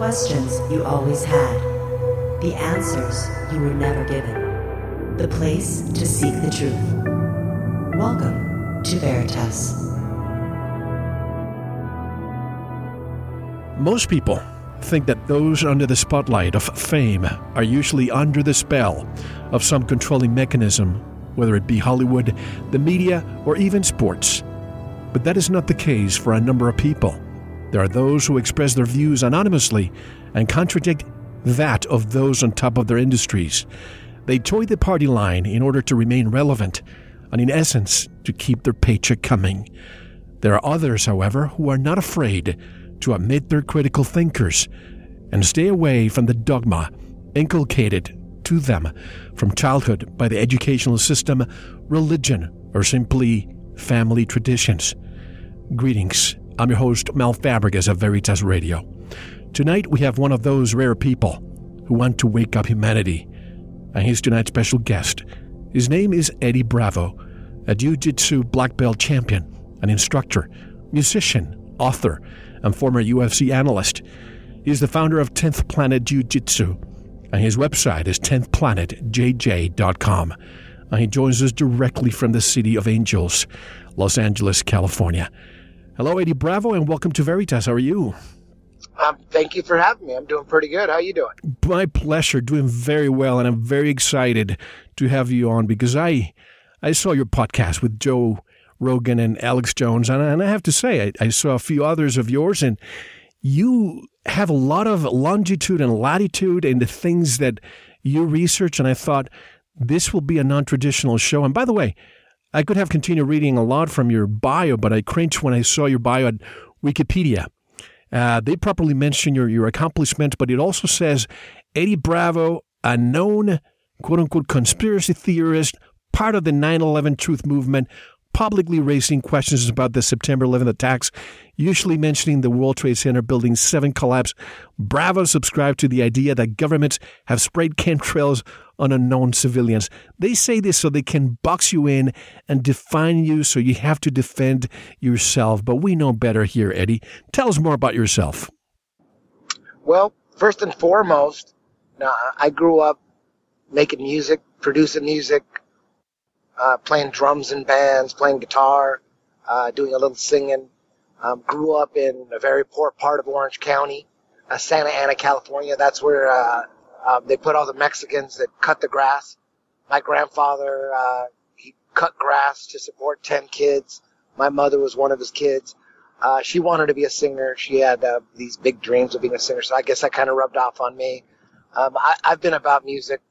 questions you always had. The answers you were never given. The place to seek the truth. Welcome to Veritas. Most people think that those under the spotlight of fame are usually under the spell of some controlling mechanism, whether it be Hollywood, the media, or even sports. But that is not the case for a number of people. There are those who express their views anonymously and contradict that of those on top of their industries. They toy the party line in order to remain relevant and, in essence, to keep their paycheck coming. There are others, however, who are not afraid to admit they're critical thinkers and stay away from the dogma inculcated to them from childhood by the educational system, religion, or simply family traditions. Greetings. I'm your host, Mel Fabregas of Veritas Radio. Tonight we have one of those rare people who want to wake up humanity, and he's tonight's special guest. His name is Eddie Bravo, a jiu-jitsu black belt champion, an instructor, musician, author, and former UFC analyst. He is the founder of 10th Planet Jiu-Jitsu, and his website is 10thplanetjj.com. And he joins us directly from the City of Angels, Los Angeles, California. Hello, Eddie Bravo, and welcome to Veritas. How are you? Thank you for having me. I'm doing pretty good. How are you doing? My pleasure. Doing very well, and I'm very excited to have you on because I saw your podcast with Joe Rogan and Alex Jones, and I have to say, I saw a few others of yours, and you have a lot of longitude and latitude in the things that you research, and I thought this will be a non-traditional show. And by the way, I could have continued reading a lot from your bio, but I cringed when I saw your bio at Wikipedia. They properly mention your accomplishments, but it also says Eddie Bravo, a known quote-unquote conspiracy theorist, part of the 9/11 Truth Movement, publicly raising questions about the September 11th attacks, usually mentioning the World Trade Center Building 7 collapse. Bravo subscribed to the idea that governments have sprayed chemtrails on unknown civilians. They say this so they can box you in and define you, so you have to defend yourself. But we know better here, Eddie. Tell us more about yourself. Well, first and foremost, I grew up making music, producing music, playing drums in bands, playing guitar, doing a little singing. Grew up in a very poor part of Orange County, Santa Ana, California. That's where they put all the Mexicans that cut the grass. My grandfather, he cut grass to support 10 kids. My mother was one of his kids. She wanted to be a singer. She had these big dreams of being a singer, so I guess that kind of rubbed off on me. I've been about music,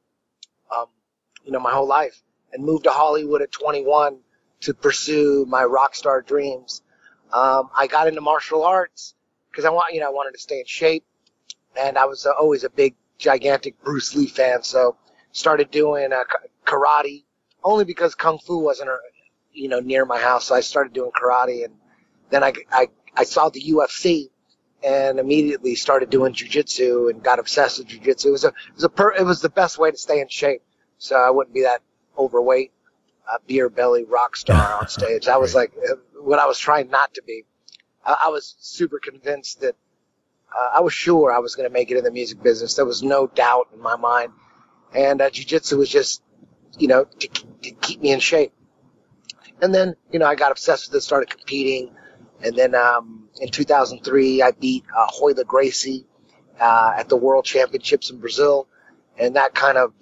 my whole life, and moved to Hollywood at 21 to pursue my rock star dreams. I got into martial arts because I wanted to stay in shape, and I was always a big, gigantic Bruce Lee fan. So started doing karate only because kung fu wasn't, near my house. So I started doing karate, and then I saw the UFC and immediately started doing jiu-jitsu and got obsessed with jiu-jitsu. It was the best way to stay in shape, so I wouldn't be that overweight, beer belly rock star on stage. I was like what I was trying not to be. I was super convinced that I was sure I was going to make it in the music business. There was no doubt in my mind. And jiu-jitsu was just, to keep me in shape. And then, I got obsessed with it, started competing. And then in 2003, I beat Royler Gracie at the World Championships in Brazil. And that kind of,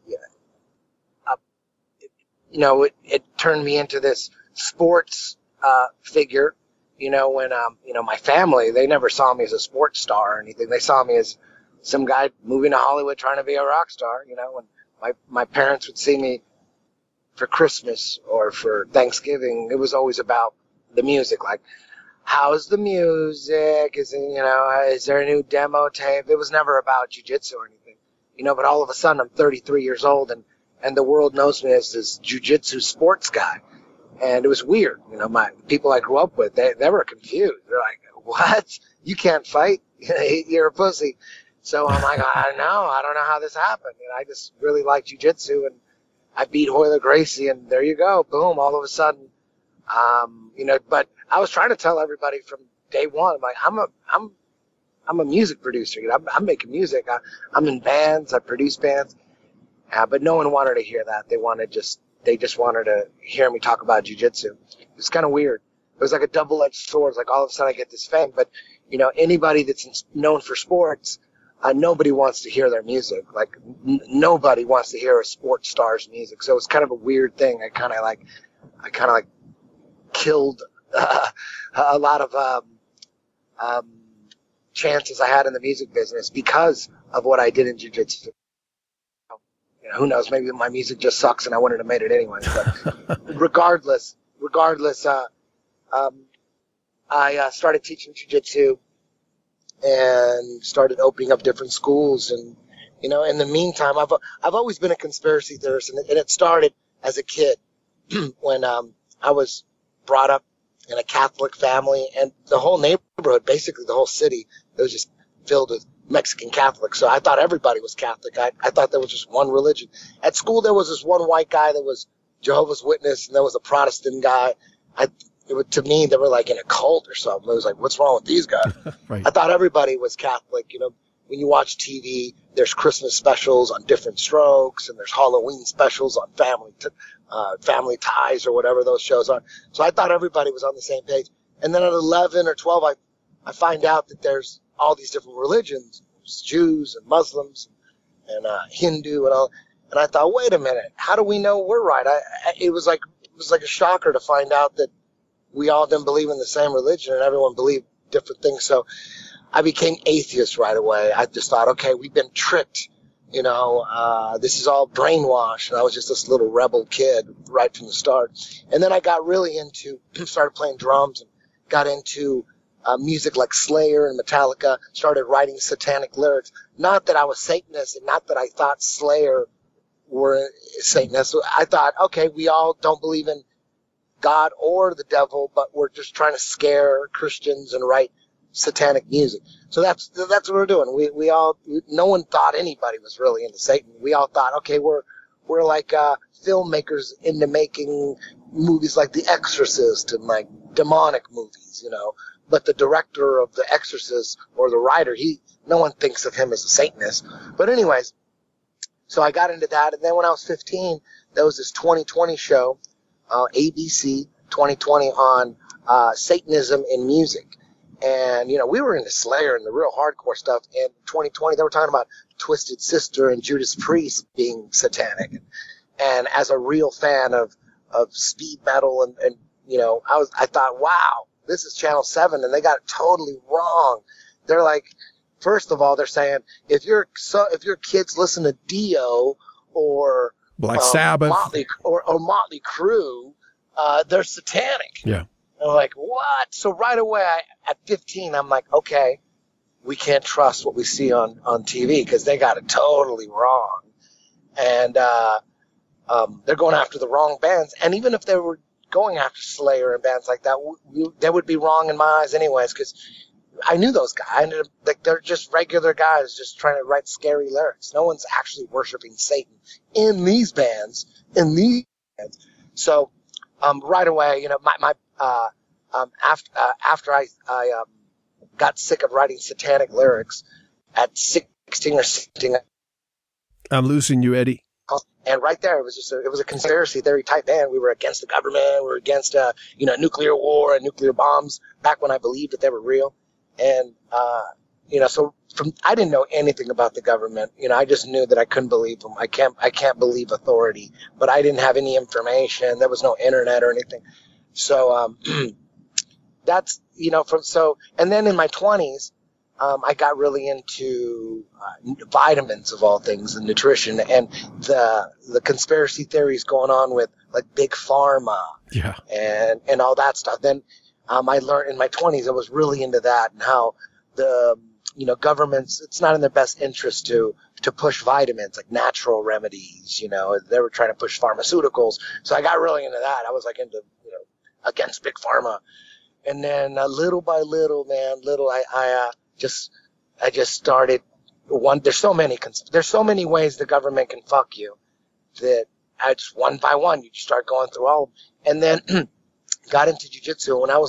it turned me into this sports figure. When my family, they never saw me as a sports star or anything. They saw me as some guy moving to Hollywood trying to be a rock star. When my parents would see me for Christmas or for Thanksgiving, it was always about the music. Like, how's the music? Is there a new demo tape? It was never about jiu-jitsu or anything. But all of a sudden I'm 33 years old and the world knows me as this jiu-jitsu sports guy. And it was weird. My people I grew up with, they were confused. They're like, what? You can't fight? You're a pussy. So I'm like, I don't know how this happened. I just really like jiu-jitsu, and I beat Royler Gracie, and there you go. Boom. All of a sudden, but I was trying to tell everybody from day one, I'm like, I'm I'm a music producer. You know, I'm making music. I'm in bands. I produce bands. But no one wanted to hear that. They just wanted to hear me talk about jiu-jitsu. It's kind of weird. It was like a double-edged sword. It's like all of a sudden I get this fame. But, you know, anybody that's known for sports, nobody wants to hear their music. Like, nobody wants to hear a sports star's music. So it's kind of a weird thing. I kind of like killed a lot of chances I had in the music business because of what I did in jiu-jitsu. You know, who knows? Maybe my music just sucks and I wouldn't have made it anyway. But regardless, I started teaching jiu-jitsu and started opening up different schools. And, you know, in the meantime, I've always been a conspiracy theorist, and it started as a kid when I was brought up in a Catholic family, and the whole neighborhood, basically the whole city, it was just filled with Mexican Catholics. So I thought everybody was Catholic. I thought there was just one religion. At school, there was this one white guy that was Jehovah's Witness, and there was a Protestant guy. To me, they were like in a cult or something. It was like, what's wrong with these guys? Right. I thought everybody was Catholic. You know, when you watch TV, there's Christmas specials on Different Strokes, and there's Halloween specials on Family Ties or whatever those shows are. So I thought everybody was on the same page. And then at 11 or 12, I find out that there's all these different religions. There's Jews and Muslims and Hindu and all. And I thought, wait a minute, how do we know we're right? It was like a shocker to find out that we all didn't believe in the same religion and everyone believed different things. So I became atheist right away. I just thought, okay, we've been tricked. You know, this is all brainwashed. And I was just this little rebel kid right from the start. And then I got really started playing drums and got into music like Slayer and Metallica, started writing satanic lyrics. Not that I was Satanist and not that I thought Slayer were Satanists. I thought, okay, we all don't believe in God or the devil, but we're just trying to scare Christians and write satanic music. So that's what we're doing. No one thought anybody was really into Satan. We all thought, okay, we're like filmmakers into making movies like The Exorcist and like demonic movies, you know. But the director of The Exorcist or the writer, no one thinks of him as a Satanist. But anyways, so I got into that. And then when I was 15, there was this 2020 show, ABC 2020 on Satanism in music. And, you know, we were into Slayer and the real hardcore stuff. And 2020, they were talking about Twisted Sister and Judas Priest being satanic. And as a real fan of speed metal and you know, I thought, wow, this is Channel 7, and they got it totally wrong. They're like, first of all, they're saying if your kids listen to Dio or Black Sabbath or Motley Crue, they're satanic. Yeah. And I'm like, what? So right away, at 15, I'm like, okay, we can't trust what we see on TV because they got it totally wrong. And they're going after the wrong bands. And even if they were going after Slayer and bands like that, they would be wrong in my eyes anyways, because I knew those guys. Like, they're just regular guys just trying to write scary lyrics. No one's actually worshiping Satan in these bands. So right away, you know, after I got sick of writing satanic lyrics at 16 or 17. I'm losing you, Eddie. And right there, it was a conspiracy theory type band. We were against the government. We were against, nuclear war and nuclear bombs back when I believed that they were real. And, so I didn't know anything about the government. You know, I just knew that I couldn't believe them. I can't believe authority, but I didn't have any information. There was no internet or anything. So, that's, and then in my 20s, I got really into vitamins of all things and nutrition and the conspiracy theories going on with like big pharma, and all that stuff. Then I learned in my 20s I was really into that and how the governments, it's not in their best interest to push vitamins like natural remedies. They were trying to push pharmaceuticals. So I got really into that. I was like into against big pharma, and then little by little, I just started there's so many ways the government can fuck you that I just one by one, you just start going through all of them. And then got into jiu-jitsu when I was like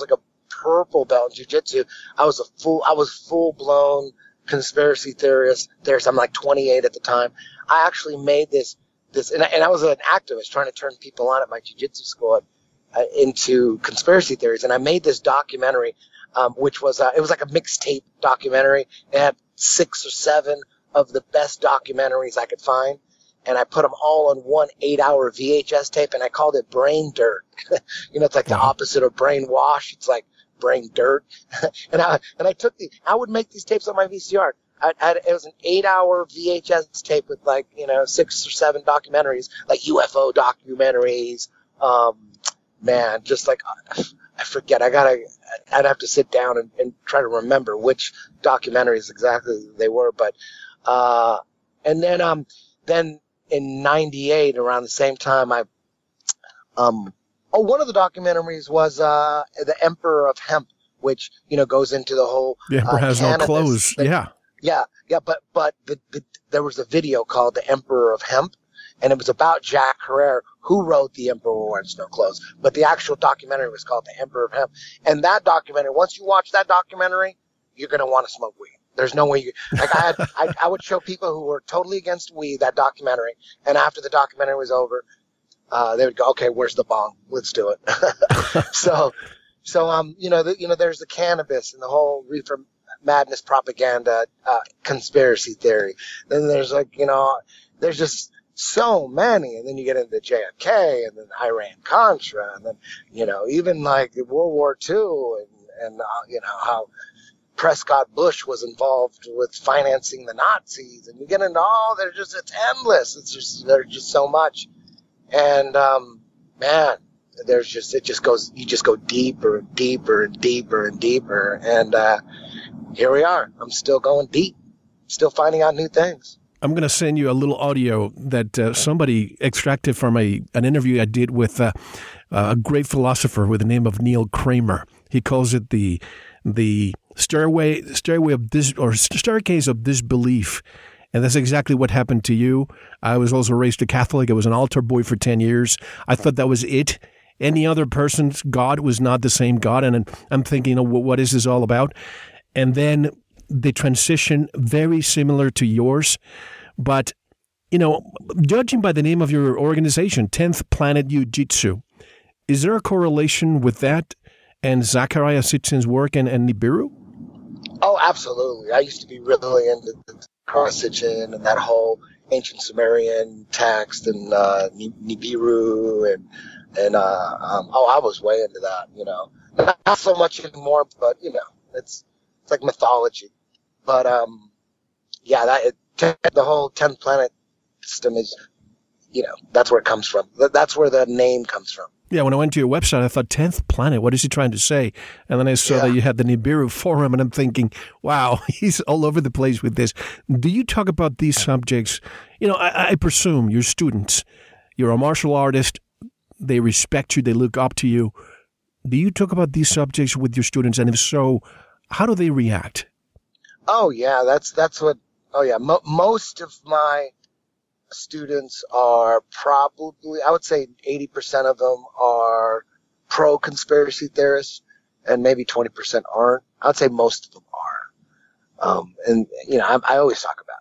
purple belt in jiu-jitsu, I was full blown conspiracy theorist. I'm like 28 at the time. I actually made this, and I was an activist trying to turn people on at my jiu-jitsu school into conspiracy theories. And I made this documentary, which was, it was like a mixtape documentary. It had 6 or 7 of the best documentaries I could find. And I put them all on one 8-hour VHS tape, and I called it Brain Dirt. It's like the opposite of brainwash. It's like brain dirt. and I would make these tapes on my VCR. It was an 8-hour VHS tape with 6 or 7 documentaries, like UFO documentaries. Man, just like, I forget. I'd have to sit down and try to remember which documentaries exactly they were. But, and then in 98, around the same time, one of the documentaries was, The Emperor of Hemp, which, goes into the whole, the Emperor has no clothes. Yeah. Yeah. But there was a video called The Emperor of Hemp, and it was about Jack Herrera, who wrote The Emperor Wears No Clothes. But the actual documentary was called The Emperor of Hemp. And that documentary, once you watch that documentary, you're going to want to smoke weed. There's no way I would show people who were totally against weed that documentary, and after the documentary was over, they would go, okay, where's the bong? Let's do it. So there's the cannabis and the whole reefer madness propaganda, conspiracy theory. Then there's there's just so many, and then you get into JFK, and then Iran-Contra, and then, even like World War II, and how Prescott Bush was involved with financing the Nazis, and you get into it's endless. There's just so much. And, man, you just go deeper and deeper and deeper and deeper. And, here we are. I'm still going deep, still finding out new things. I'm going to send you a little audio that somebody extracted from an interview I did with a great philosopher with the name of Neil Kramer. He calls it the staircase of disbelief. And that's exactly what happened to you. I was also raised a Catholic. I was an altar boy for 10 years. I thought that was it. Any other person's God was not the same God. And I'm thinking, what is this all about? And then the transition, very similar to yours. But, judging by the name of your organization, 10th Planet Jiu-Jitsu, is there a correlation with that and Zecharia Sitchin's work and Nibiru? Oh, absolutely. I used to be really into Sitchin and that whole ancient Sumerian text and Nibiru and I was way into that, Not so much anymore, but it's like mythology. But the whole 10th planet system is, that's where it comes from. That's where the name comes from. Yeah, when I went to your website, I thought, 10th planet, what is he trying to say? And then I saw that you had the Nibiru Forum, and I'm thinking, wow, he's all over the place with this. Do you talk about these subjects? I presume your students, you're a martial artist, they respect you, they look up to you. Do you talk about these subjects with your students? And if so, how do they react? Oh, yeah, that's what, most of my students are probably, I would say 80% of them are pro-conspiracy theorists, and maybe 20% aren't. I would say most of them are. I always talk about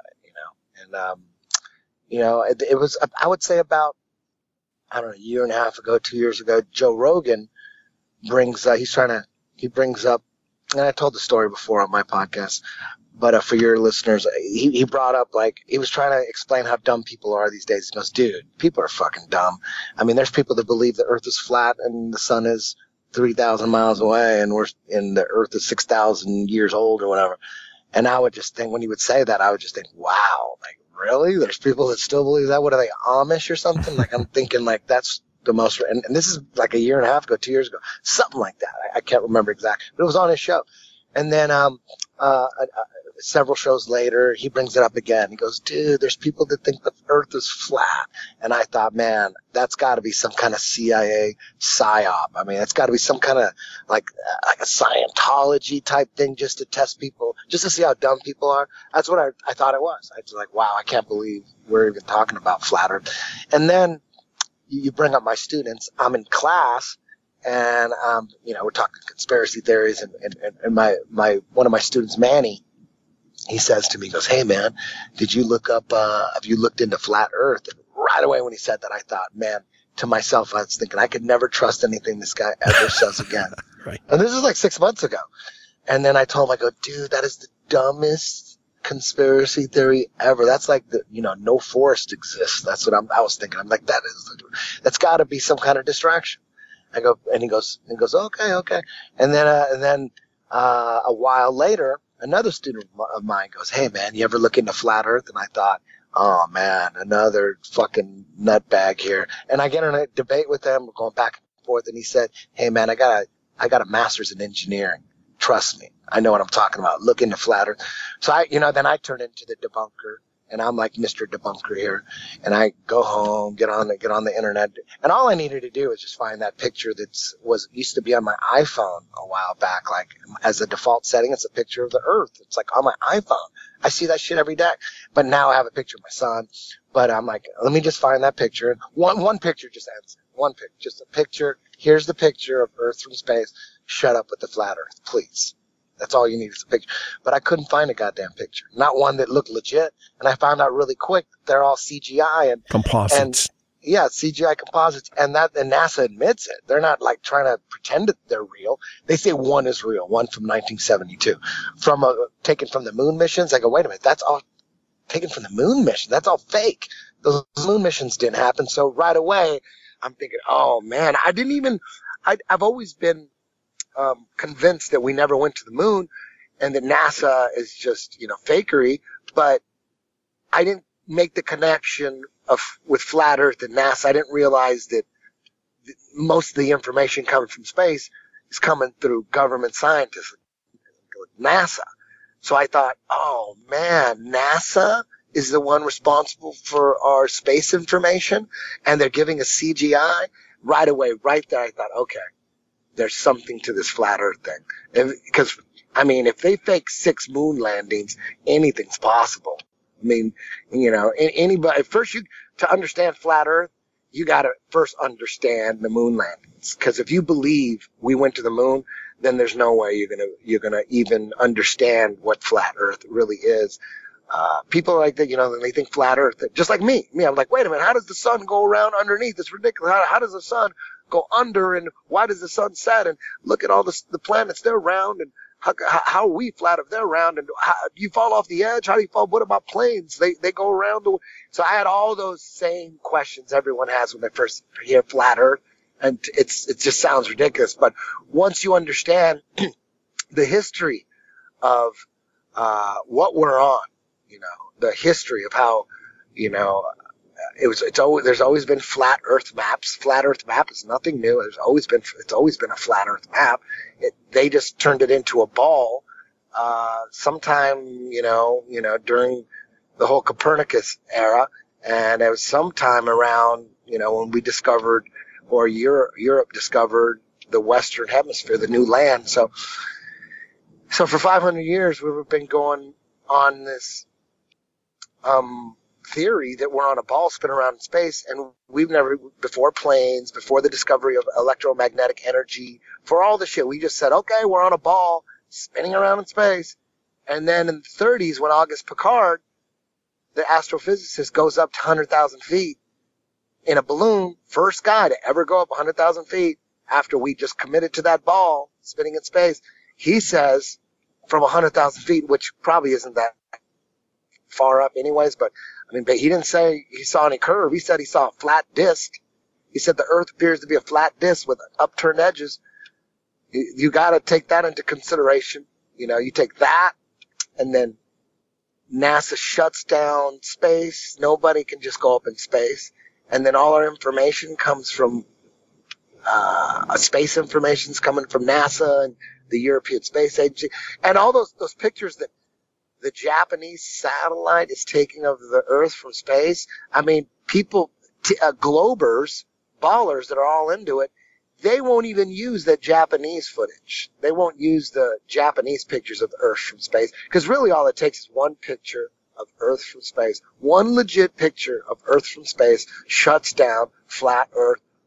it, it was, I would say about, a year and a half ago, 2 years ago, Joe Rogan brings up, and I told the story before on my podcast, but for your listeners, he brought up, he was trying to explain how dumb people are these days. He goes, dude, people are fucking dumb. I mean, there's people that believe the earth is flat and the sun is 3,000 miles away and the earth is 6,000 years old or whatever. And I would just think, when he would say that, I would just think, wow, really? There's people that still believe that? What are they, Amish or something? I'm thinking that's the most, and this is a year and a half ago, 2 years ago, something like that. I can't remember exactly, but it was on his show. And then, several shows later, he brings it up again. He goes, dude, there's people that think the earth is flat. And I thought, man, that's got to be some kind of CIA psyop. I mean, it's got to be some kind of like a Scientology type thing just to test people, just to see how dumb people are. That's what I thought it was. I was like, wow, I can't believe we're even talking about flat earth. And then you bring up my students. I'm in class, And, we're talking conspiracy theories, and my one of my students, Manny, he says to me, he goes, "Hey man, did you look up, have you looked into flat earth?" And right away when he said that, I thought, man, to myself, I was thinking I could never trust anything this guy ever says again. Right. And this is like 6 months ago. And then I told him, I go, dude, that is the dumbest conspiracy theory ever. That's like no forest exists. That's what I was thinking. I'm like, that's gotta be some kind of distraction. I go, and he goes, okay. And then a while later, another student of mine goes, "Hey man, you ever look into flat earth?" And I thought, oh man, another fucking nutbag here. And I get in a debate with him, we're going back and forth, and he said, "Hey man, I got a master's in engineering. Trust me, I know what I'm talking about. Look into flat earth." So then I turn into the debunker, and I'm like Mr. Debunker here. And I go home, get on the internet, and all I needed to do was just find that picture used to be on my iPhone a while back, like as a default setting. It's a picture of the Earth. It's like on my iPhone. I see that shit every day. But now I have a picture of my son. But I'm like, let me just find that picture. One picture just ends. One picture, just a picture. Here's the picture of Earth from space. Shut up with the flat Earth, please. That's all you need is a picture. But I couldn't find a goddamn picture. Not one that looked legit. And I found out really quick that they're all CGI and composites. Yeah, CGI composites. And NASA admits it. They're not like trying to pretend that they're real. They say one is real, one from 1972. Taken from the moon missions. I go, wait a minute, that's all taken from the moon mission. That's all fake. Those moon missions didn't happen. So right away, I'm thinking, oh man, I've always been convinced that we never went to the moon and that NASA is just, fakery, but I didn't make the connection with flat earth and NASA. I didn't realize that most of the information coming from space is coming through government scientists, NASA. So I thought, oh man, NASA is the one responsible for our space information and they're giving us CGI right away, right there. I thought, okay, there's something to this flat earth thing. Because, if they fake 6 moon landings, anything's possible. Anybody, to understand flat earth, you gotta first understand the moon landings. Because if you believe we went to the moon, then there's no way you're gonna even understand what flat earth really is. People like that, they think flat earth, just like me. I'm like, wait a minute, how does the sun go around underneath? It's ridiculous. How does the sun go under, and why does the sun set? And look at all the planets, they're round, and how are we flat if they're round? And how, you fall off the edge? How do you fall? What about planes? They go around. So I had all those same questions everyone has when they first hear flat earth, and it just sounds ridiculous. But once you understand the history of what we're on, the history of how, there's always been flat earth maps. Flat earth map is nothing new. It's always been a flat earth map. They just turned it into a ball, sometime, during the whole Copernicus era. And it was sometime around, when we discovered, or Europe discovered the Western Hemisphere, the new land. So for 500 years, we've been going on this, theory that we're on a ball spinning around in space, and we've never, before planes, before the discovery of electromagnetic energy, for all the shit, we just said, okay, we're on a ball spinning around in space. And then in the 30s, when Auguste Piccard, the astrophysicist, goes up to 100,000 feet in a balloon, first guy to ever go up 100,000 feet after we just committed to that ball spinning in space, he says from 100,000 feet, which probably isn't that far up anyways, but he didn't say he saw any curve. He said he saw a flat disc. He said the Earth appears to be a flat disc with upturned edges. You got to take that into consideration. You take that, and then NASA shuts down space. Nobody can just go up in space. And then all our information comes from space information's coming from NASA and the European Space Agency. And all those pictures that the Japanese satellite is taking of the Earth from space. People, globers, ballers that are all into it, they won't even use the Japanese footage. They won't use the Japanese pictures of the Earth from space, because really all it takes is one picture of Earth from space. One legit picture of Earth from space shuts down flat Earth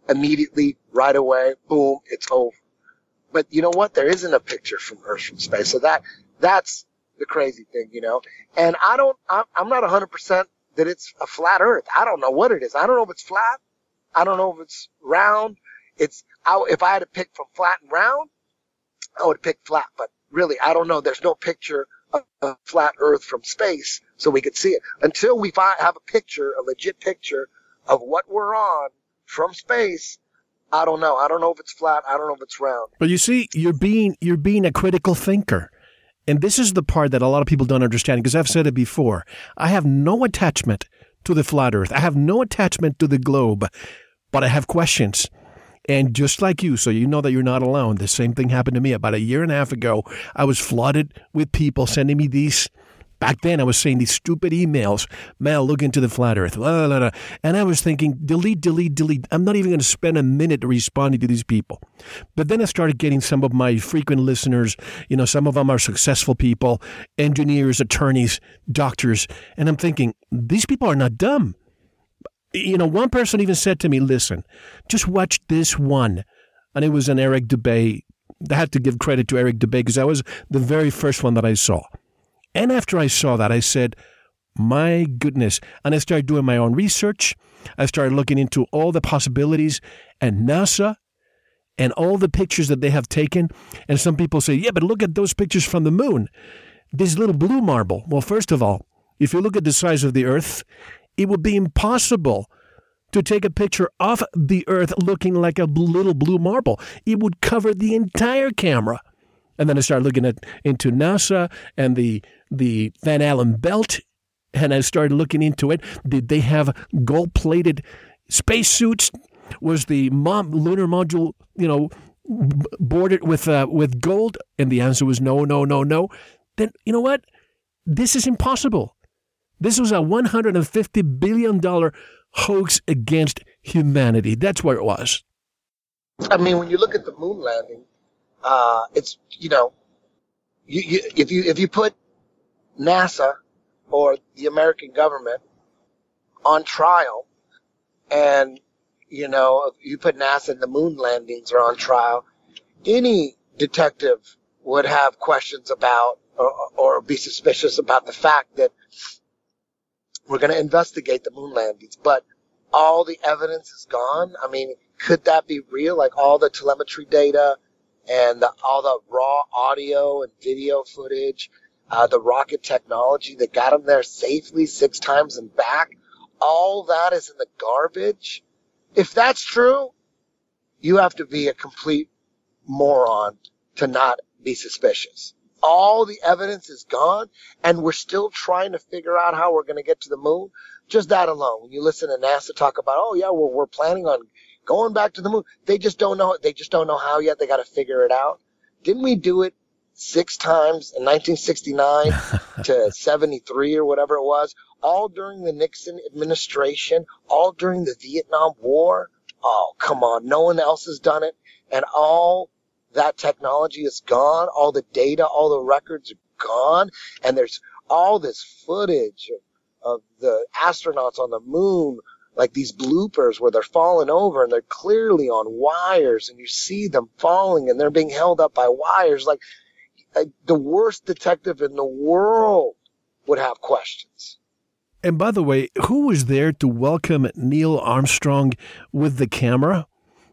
immediately, right away, boom, it's over. But you know what? There isn't a picture from Earth from space. So that's the crazy thing, And I'm not 100% that it's a flat Earth. I don't know what it is. I don't know if it's flat. I don't know if it's round. If I had to pick from flat and round, I would pick flat. But really, I don't know. There's no picture of a flat Earth from space so we could see it. Until we have a picture, a legit picture of what we're on from space, I don't know. I don't know if it's flat. I don't know if it's round. But you see, you're being a critical thinker. And this is the part that a lot of people don't understand, because I've said it before. I have no attachment to the flat Earth. I have no attachment to the globe, but I have questions. And just like you, so you know that you're not alone, the same thing happened to me about a year and a half ago. I was flooded with people sending me these. Back then, I was saying these stupid emails, Mel, look into the flat Earth, blah, blah, blah. And I was thinking, delete. I'm not even going to spend a minute responding to these people. But then I started getting some of my frequent listeners, some of them are successful people, engineers, attorneys, doctors. And I'm thinking, these people are not dumb. One person even said to me, listen, just watch this one. And it was an Eric Dubay. I had to give credit to Eric Dubay because that was the very first one that I saw. And after I saw that, I said, my goodness. And I started doing my own research. I started looking into all the possibilities and NASA and all the pictures that they have taken. And some people say, yeah, but look at those pictures from the moon. This little blue marble. Well, first of all, if you look at the size of the Earth, it would be impossible to take a picture of the Earth looking like a little blue marble. It would cover the entire camera. And then I started looking into NASA and the Van Allen belt, and I started looking into it. Did they have gold-plated spacesuits? Was the lunar module, boarded with gold? And the answer was no. Then you know what? This is impossible. This was a $150 billion hoax against humanity. That's what it was. I mean, when you look at the moon landing, it's, if you put NASA or the American government on trial, and, you put NASA and the moon landings are on trial, any detective would have questions about or be suspicious about the fact that we're going to investigate the moon landings, but all the evidence is gone. I mean, could that be real? Like all the telemetry data and all the raw audio and video footage, the rocket technology that got them there safely 6 times and back, all that is in the garbage. If that's true, you have to be a complete moron to not be suspicious. All the evidence is gone, and we're still trying to figure out how we're going to get to the moon. Just that alone. When you listen to NASA talk about, oh yeah, well, we're planning on going back to the moon. They just don't know. They just don't know how yet. They got to figure it out. Didn't we do it 6 times in 1969 to 73 or whatever it was? All during the Nixon administration, all during the Vietnam War. Oh, come on. No one else has done it. And all that technology is gone. All the data, all the records are gone. And there's all this footage of the astronauts on the moon, like these bloopers where they're falling over and they're clearly on wires, and you see them falling and they're being held up by wires. Like the worst detective in the world would have questions. And by the way, who was there to welcome Neil Armstrong with the camera?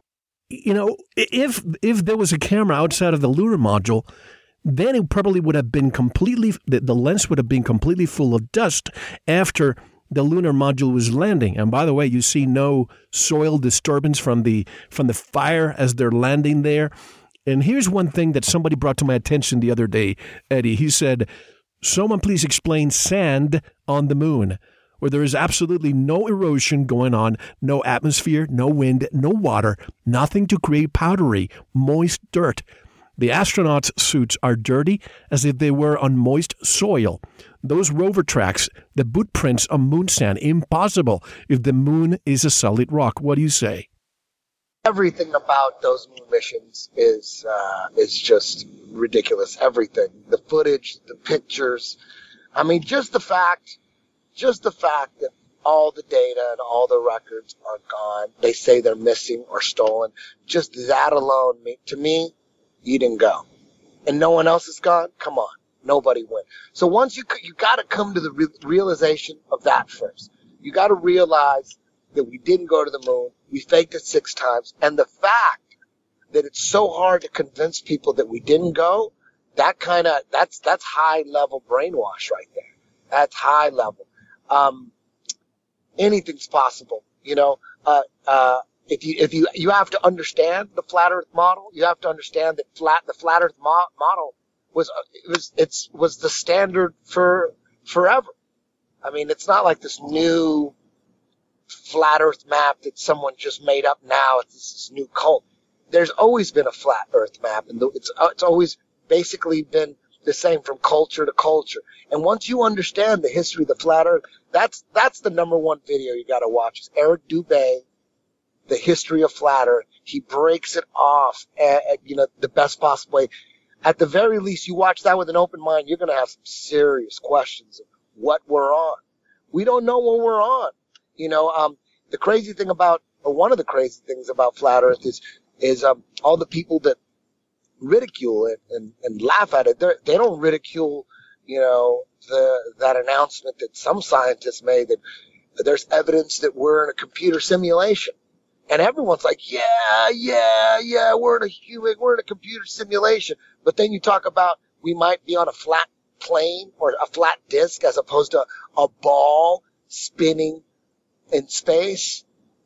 If there was a camera outside of the lunar module, then it probably would have been the lens would have been completely full of dust after the lunar module was landing. And by the way, you see no soil disturbance from the fire as they're landing there. And here's one thing that somebody brought to my attention the other day, Eddie. He said, someone please explain sand on the moon, where there is absolutely no erosion going on, no atmosphere, no wind, no water, nothing to create powdery, moist dirt. The astronauts' suits are dirty as if they were on moist soil. Those rover tracks, the boot prints on moon sand, impossible if the moon is a solid rock. What do you say? Everything about those moon missions is just ridiculous. Everything. The footage, the pictures. I mean, just the fact that all the data and all the records are gone. They say they're missing or stolen. Just that alone, to me, you didn't go. And no one else is gone? Come on. Nobody went. So once you got to come to the realization of that first. You got to realize that we didn't go to the moon. We faked it 6 times. And the fact that it's so hard to convince people that we didn't go, that's high level brainwash right there. That's high level. Anything's possible, you know. If you have to understand the flat Earth model, you have to understand that the flat Earth model was the standard for forever. I mean, it's not like this new flat Earth map that someone just made up now. It's this new cult. There's always been a flat Earth map, and it's always basically been the same from culture to culture. And once you understand the history of the flat Earth, that's the number one video you got to watch. Is Eric Dubé, The History of Flat Earth. He breaks it off at the best possible way. At the very least, you watch that with an open mind, you're going to have some serious questions of what we're on. We don't know what we're on. You know, the crazy thing about, or one of the crazy things about flat Earth is all the people that ridicule it and laugh at it. They don't ridicule, you know, that announcement that some scientists made that there's evidence that we're in a computer simulation. And everyone's like, yeah, we're in a computer simulation. But then you talk about we might be on a flat plane or a flat disk as opposed to a ball spinning in space.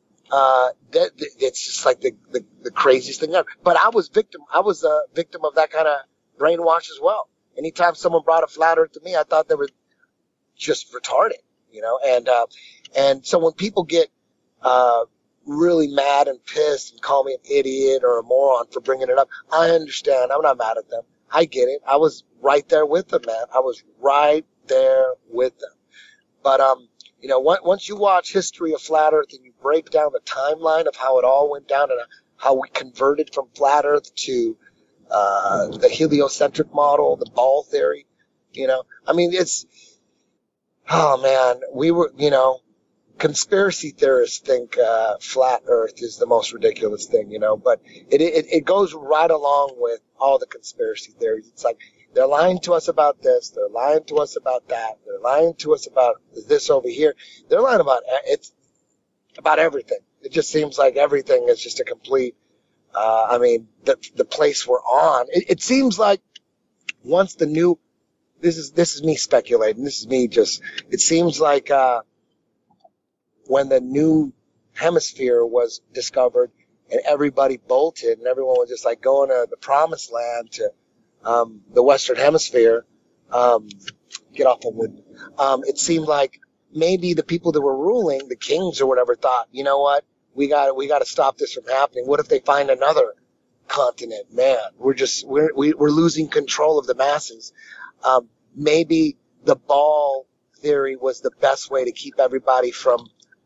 It's just like the craziest thing ever. But I was a victim of that kind of brainwash as well. Anytime someone brought a flat Earth to me, I thought they were just retarded, you know. And so when people get really mad and pissed and call me an idiot or a moron for bringing it up, I understand. I'm not mad at them. I get it. I was right there with them, man. I was right there with them. But you know, once you watch History of Flat Earth and you break down the timeline of how it all went down and how we converted from flat Earth to the heliocentric model, the ball theory, you know, I mean, oh man, conspiracy theorists think flat Earth is the most ridiculous thing, you know, but it goes right along with all the conspiracy theories. It's like they're lying to us about this, they're lying to us about that, they're lying to us about this over here. They're lying about everything. It just seems like everything is just a complete. The place we're on. It seems like once the new. This is me speculating. This is me just. It seems like when the new hemisphere was discovered and everybody bolted and everyone was just like going to the promised land to the Western Hemisphere. Get off of wood. It seemed like maybe the people that were ruling, the kings or whatever, thought, you know what, we got to stop this from happening. What if they find another continent? Man, we're losing control of the masses. Maybe the ball theory was the best way to keep everybody from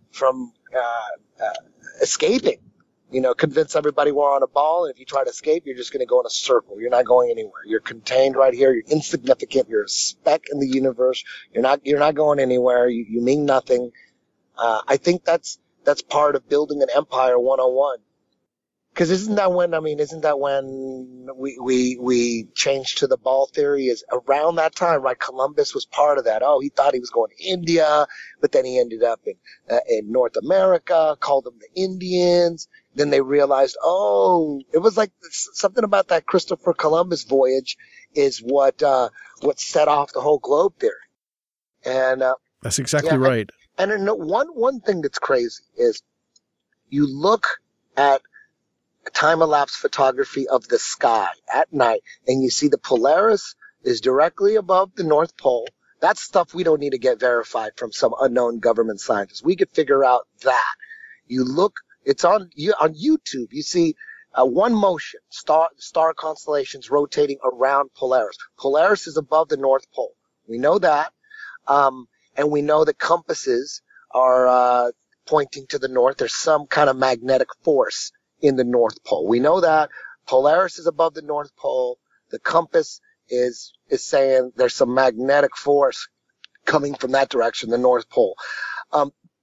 escaping. You know, convince everybody we're on a ball, and if you try to escape, you're just going to go in a circle. You're not going anywhere. You're contained right here. You're insignificant. You're a speck in the universe. You're not going anywhere. You mean nothing. I think that's part of building an empire 101. Because isn't that when we changed to the ball theory? Is around that time, right? Columbus was part of that. Oh, he thought he was going to India, but then he ended up in North America, called them the Indians. Then they realized, oh, it was like something about that Christopher Columbus voyage is what set off the whole globe theory. And that's exactly right. And one thing that's crazy is you look at time-elapse photography of the sky at night, and you see the Polaris is directly above the North Pole. That's stuff we don't need to get verified from some unknown government scientist. We could figure out that. You look, it's on YouTube. You see one motion, star constellations rotating around Polaris. Polaris is above the North Pole. We know that. And we know that compasses are pointing to the north. There's some kind of magnetic force in the North Pole. We know that. Polaris is above the North Pole. The compass is saying there's some magnetic force coming from that direction, the North Pole.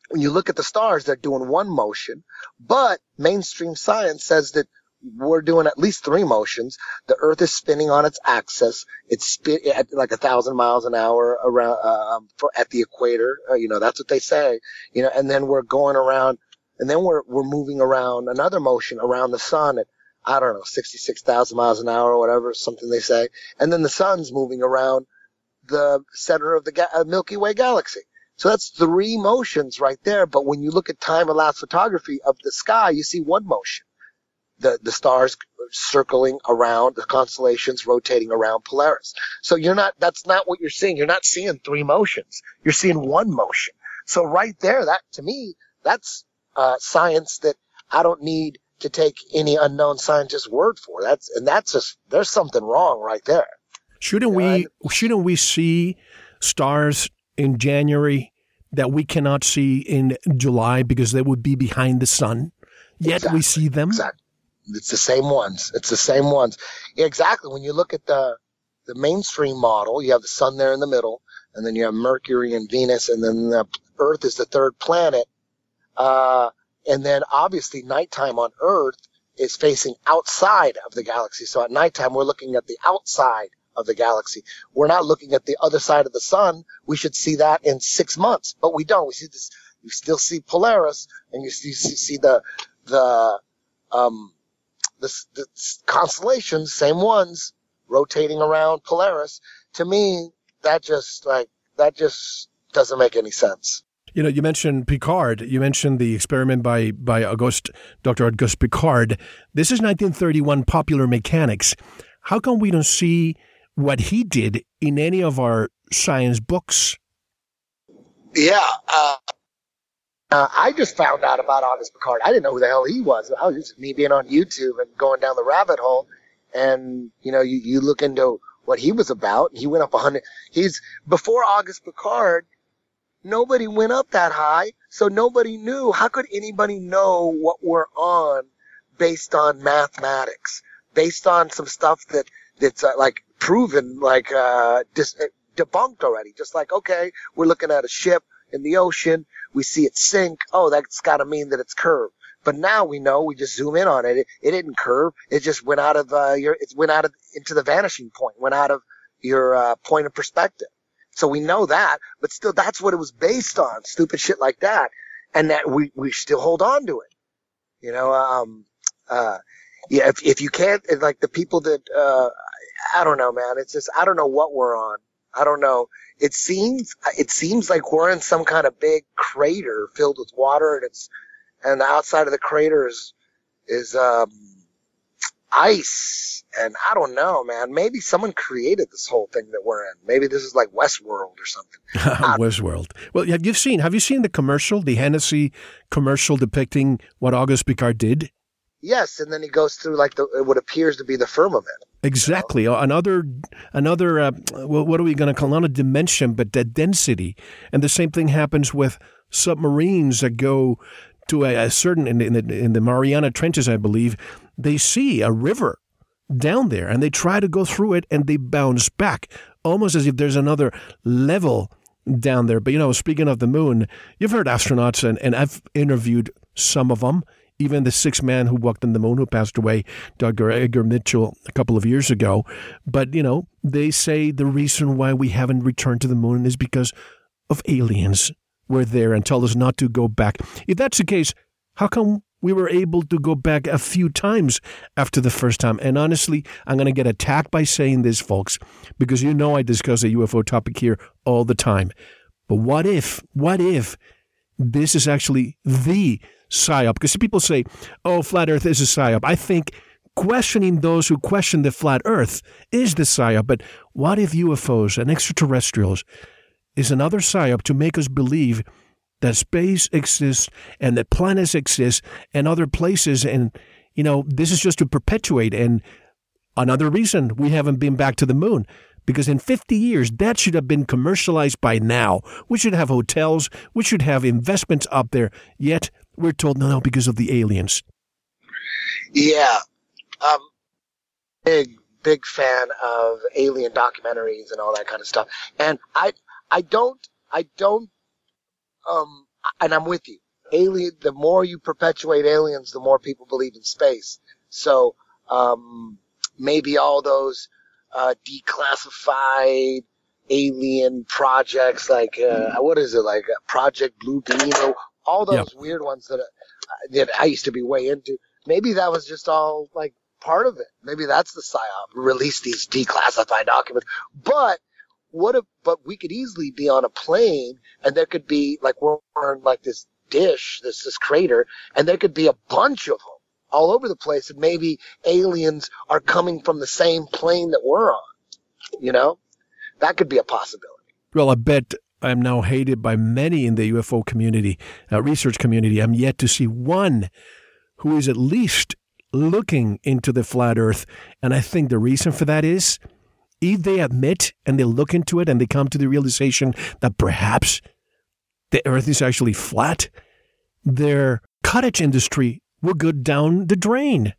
when you look at the stars, they're doing one motion, but mainstream science says that we're doing at least three motions. The Earth is spinning on its axis. It's at like 1,000 miles an hour around, at the equator. That's what they say. And then we're going around, and then we're moving around another motion around the sun at, I don't know, 66,000 miles an hour or whatever, something they say. And then the sun's moving around the center of the Milky Way galaxy. So that's three motions right there. But when you look at time-elapsed photography of the sky, you see one motion. The stars circling around, the constellations rotating around Polaris. So that's not what you're seeing. You're not seeing three motions. You're seeing one motion. So right there, that to me, that's science that I don't need to take any unknown scientist's word for. That's just, there's something wrong right there. Shouldn't we see stars in January that we cannot see in July because they would be behind the sun? Yet we see them. Exactly. It's the same ones. Yeah, exactly. When you look at the mainstream model, you have the sun there in the middle, and then you have Mercury and Venus, and then the Earth is the third planet. And then obviously nighttime on Earth is facing outside of the galaxy. So at nighttime, we're looking at the outside of the galaxy. We're not looking at the other side of the sun. We should see that in 6 months, but we don't. We see this. You still see Polaris, and you see the constellations, same ones, rotating around Polaris. To me, that just doesn't make any sense. You mentioned Picard. You mentioned the experiment by Dr. Auguste Picard. This is 1931 Popular Mechanics. How come we don't see what he did in any of our science books? Yeah, I just found out about Auguste Picard. I didn't know who the hell he was. I was just me being on YouTube and going down the rabbit hole. And, you look into what he was about. He went up 100. Before Auguste Picard, nobody went up that high. So nobody knew. How could anybody know what we're on based on mathematics? Based on some stuff that's like proven, like, debunked already. Just like, okay, we're looking at a ship in the ocean. We see it sink. Oh, that's got to mean that it's curved. But now we know. We just zoom in on it. It didn't curve. It just went out of into the vanishing point. Went out of your point of perspective. So we know that. But still, that's what it was based on. Stupid shit like that, and that we still hold on to it. Yeah. If you can't, like the people that I don't know, man. It's just I don't know what we're on. I don't know. It seems like we're in some kind of big crater filled with water, and the outside of the crater is ice. And I don't know, man. Maybe someone created this whole thing that we're in. Maybe this is like Westworld or something. Westworld. Well, have you seen the commercial, the Hennessy commercial depicting what Auguste Picard did? Yes, and then he goes through like what appears to be the firmament. Exactly. Another. What are we going to call? Not a dimension, but the density. And the same thing happens with submarines that go to a certain in the Mariana Trenches, I believe. They see a river down there, and they try to go through it, and they bounce back, almost as if there's another level down there. But speaking of the moon, you've heard astronauts, and I've interviewed some of them. Even the sixth man who walked on the moon, who passed away, Dr. Edgar Mitchell, a couple of years ago. But, they say the reason why we haven't returned to the moon is because of aliens were there and told us not to go back. If that's the case, how come we were able to go back a few times after the first time? And honestly, I'm going to get attacked by saying this, folks, because I discuss a UFO topic here all the time. But what if this is actually the PSYOP? Because people say, oh, flat earth is a PSYOP. I think questioning those who question the flat earth is the PSYOP. But what if UFOs and extraterrestrials is another PSYOP to make us believe that space exists and that planets exist and other places? And, this is just to perpetuate. And another reason we haven't been back to the moon, because in 50 years, that should have been commercialized by now. We should have hotels. We should have investments up there. Yet we're told no, because of the aliens. Yeah. Big fan of alien documentaries and all that kind of stuff. And I and I'm with you. The more you perpetuate aliens, the more people believe in space. So, maybe all those, declassified alien projects like, what is it, like Project Blue Beam, or all those weird ones that I used to be way into. Maybe that was just all like part of it. Maybe that's the psyop, release these declassified documents. But but we could easily be on a plane and there could be like, we're in like this dish, this crater, and there could be a bunch of them all over the place, and maybe aliens are coming from the same plane that we're on. You know, that could be a possibility. Well, I bet I'm now hated by many in the UFO community, research community. I'm yet to see one who is at least looking into the flat Earth. And I think the reason for that is if they admit and they look into it and they come to the realization that perhaps the Earth is actually flat, their cottage industry will go down the drain.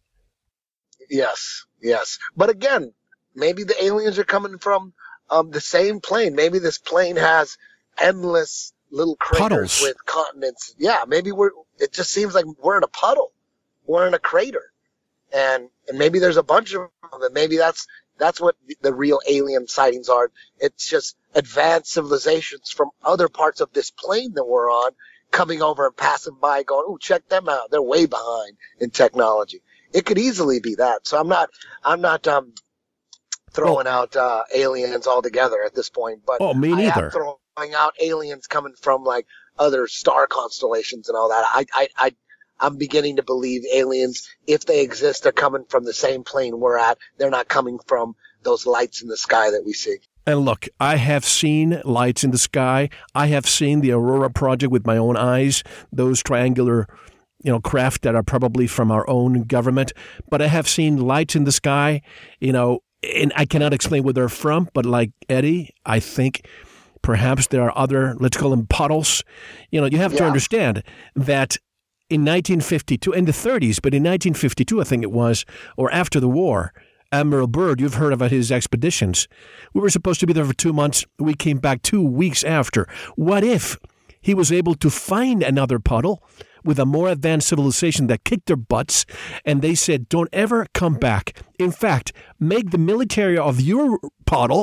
Yes. But again, maybe the aliens are coming from the same plane. Maybe this plane has endless little craters puddles with continents. Yeah, maybe it just seems like we're in a puddle. We're in a crater. And maybe there's a bunch of them. Maybe that's what the real alien sightings are. It's just advanced civilizations from other parts of this plane that we're on coming over and passing by going, "Ooh, check them out. They're way behind in technology." It could easily be that. So I'm not throwing out aliens altogether at this point, but me neither. I am throwing out aliens coming from like other star constellations and all that. I'm beginning to believe aliens, if they exist, are coming from the same plane we're at. They're not coming from those lights in the sky that we see. And look, I have seen lights in the sky. I have seen the Aurora Project with my own eyes, those triangular, craft that are probably from our own government. But I have seen lights in the sky, and I cannot explain where they're from. But like Eddie, I think perhaps there are other, let's call them puddles. You have to understand that in 1952, in the 30s, but in 1952, I think it was, or after the war, Admiral Byrd, you've heard about his expeditions. We were supposed to be there for 2 months. We came back 2 weeks after. What if he was able to find another puddle with a more advanced civilization that kicked their butts, and they said, don't ever come back. In fact, make the military of your puddle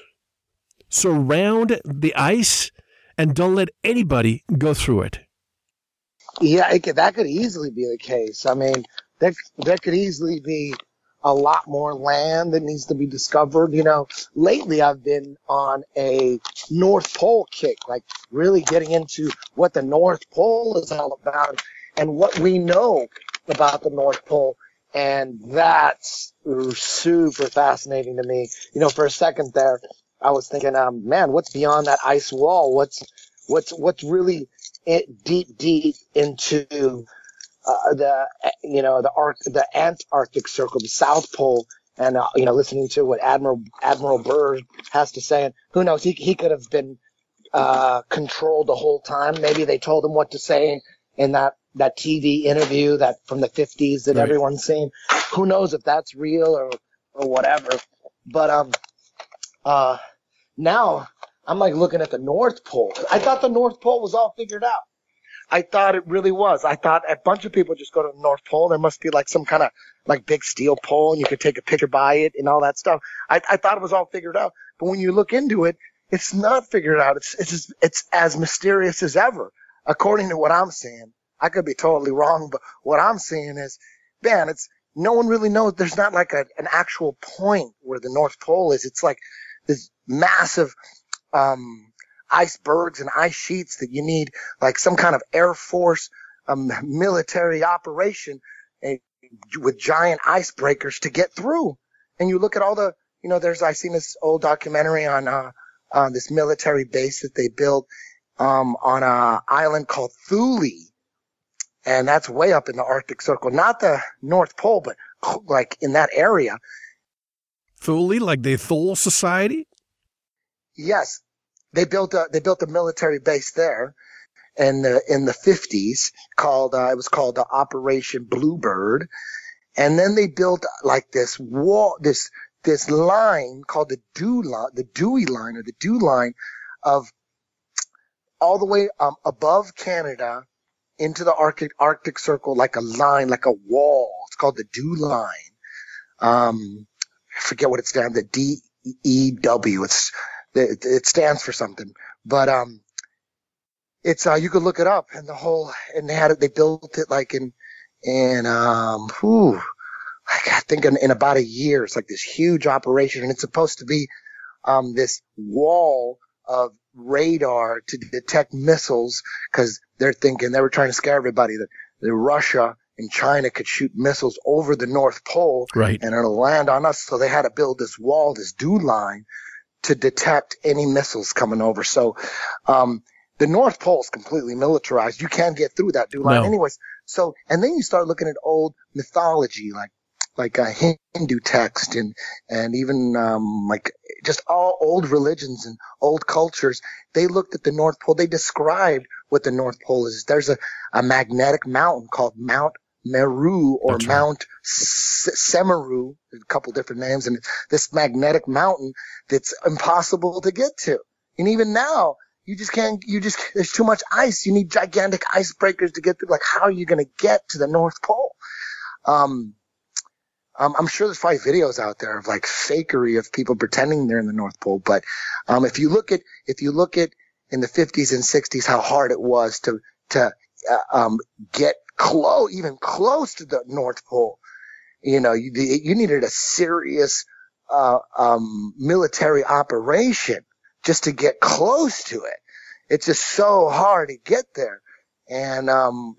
surround the ice and don't let anybody go through it. Yeah, that could easily be the case. I mean, there could easily be a lot more land that needs to be discovered. Lately I've been on a North Pole kick, like really getting into what the North Pole is all about and what we know about the North Pole. And that's super fascinating to me. For a second there, I was thinking, man, what's beyond that ice wall? What's really deep into the Antarctic Circle, the South Pole, and listening to what Admiral Byrd has to say. And who knows? He could have been controlled the whole time. Maybe they told him what to say in that TV interview that from the 50s that everyone's seen. Who knows if that's real or whatever? But now I'm like looking at the North Pole. I thought the North Pole was all figured out. I thought it really was. I thought a bunch of people just go to the North Pole. There must be like some kind of like big steel pole and you could take a picture by it and all that stuff. I thought it was all figured out. But when you look into it, it's not figured out. It's as mysterious as ever, according to what I'm seeing. I could be totally wrong, but what I'm seeing is, man, no one really knows. There's not like an actual point where the North Pole is. It's like this massive, icebergs and ice sheets that you need like some kind of Air Force military operation with giant icebreakers to get through. And you look at all the, I've seen this old documentary on this military base that they built on a island called Thule. And that's way up in the Arctic Circle, not the North Pole, but like in that area. Thule, like the Thule Society? Yes. They built a military base there in the 50s it was called Operation Bluebird. And then they built like this wall, this line called the Dewey line or the Dew line of all the way above Canada into the Arctic Circle, like a line, like a wall. It's called the Dew Line. I forget what it stands. The DEW. It stands for something, but it's you could look it up, and they built it like I think in about a year. It's like this huge operation, and it's supposed to be this wall of radar to detect missiles, because they were trying to scare everybody that Russia and China could shoot missiles over the North Pole, right, and it'll land on us. So they had to build this wall, this Dew Line, to detect any missiles coming over. So the North Pole is completely militarized. You can't get through that Dew Line anyways. So, and then you start looking at old mythology, like Hindu text and even like just all old religions and old cultures. They looked at the North Pole. They described what the North Pole is. There's a magnetic mountain called Mount Meru or That's right. Mount Semeru, a couple different names, and this magnetic mountain that's impossible to get to. And even now, there's too much ice. You need gigantic icebreakers to get through. Like, how are you going to get to the North Pole? I'm sure there's probably videos out there of like fakery of people pretending they're in the North Pole. But if you look at in the 50s and 60s how hard it was to get even close to the North Pole, you needed a serious military operation just to get close to it. It's just so hard to get there, and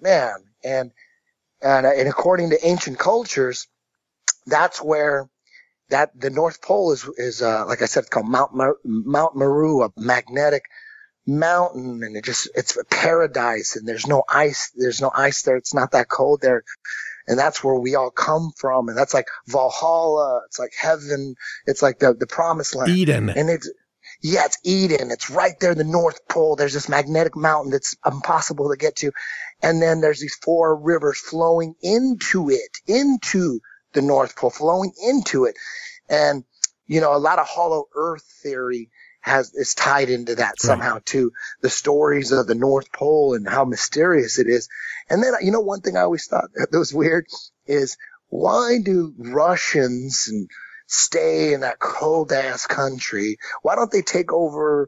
according to ancient cultures, that's where the North Pole is like I said, it's called Mount Meru, a magnetic mountain, and it's a paradise, and there's no ice there. It's not that cold there, and that's where we all come from, and that's like Valhalla. It's like heaven. It's like the promised land, Eden. And it's Eden. It's right there in the North Pole. There's this magnetic mountain that's impossible to get to, and then there's these 4 rivers flowing into the North Pole, flowing into it. And, a lot of hollow earth theory is tied into that somehow too. The stories of the North Pole and how mysterious it is. And then, one thing I always thought that was weird is, why do Russians stay in that cold ass country? Why don't they take over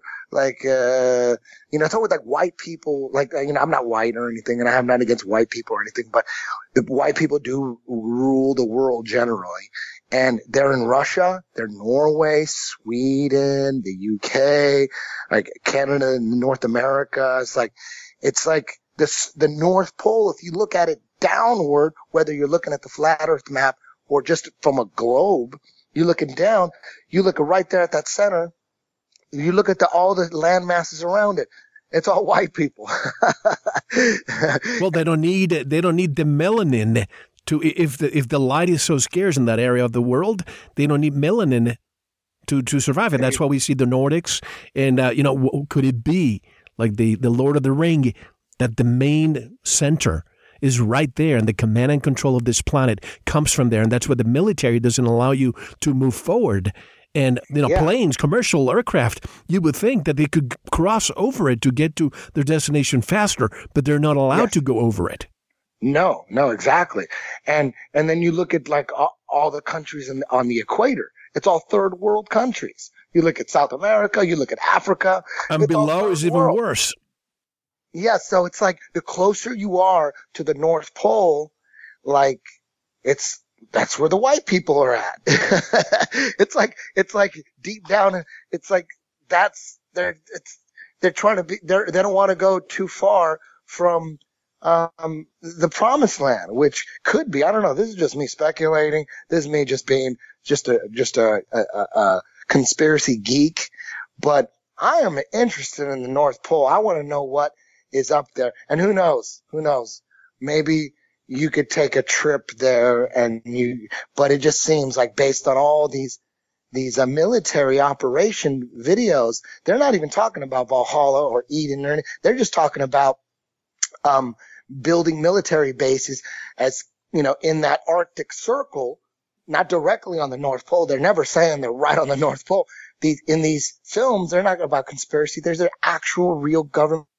it's always like white people, I'm not white or anything, and I'm not against white people or anything, but the white people do rule the world generally. And they're in Russia, they're Norway, Sweden, the UK, like Canada and North America. It's like the North Pole, if you look at it downward, whether you're looking at the flat earth map or just from a globe, you're looking down, you look right there at that center, you look at all the land masses around it. It's all white people. Well, they don't need the melanin to, if the light is so scarce in that area of the world, they don't need melanin to survive. And that's why we see the Nordics. And could it be like the Lord of the Ring, that the main center is right there, and the command and control of this planet comes from there, and that's why the military doesn't allow you to move forward. And, planes, commercial aircraft, you would think that they could cross over it to get to their destination faster, but they're not allowed to go over it. No, exactly. And then you look at like all the countries on the equator. It's all third world countries. You look at South America, you look at Africa. And below is even worse. Yeah, so it's like the closer you are to the North Pole, that's where the white people are at. It's like deep down, it's like they're trying to be, they don't want to go too far from the promised land, which could be, I don't know, this is just me speculating. This is me just being just a conspiracy geek, but I am interested in the North Pole. I want to know what is up there. And who knows? Maybe you could take a trip there but it just seems like, based on all these military operation videos, they're not even talking about Valhalla or Eden or anything. They're just talking about, building military bases as, in that Arctic Circle, not directly on the North Pole. They're never saying they're right on the North Pole. In these films, they're not about conspiracy. There's their actual real government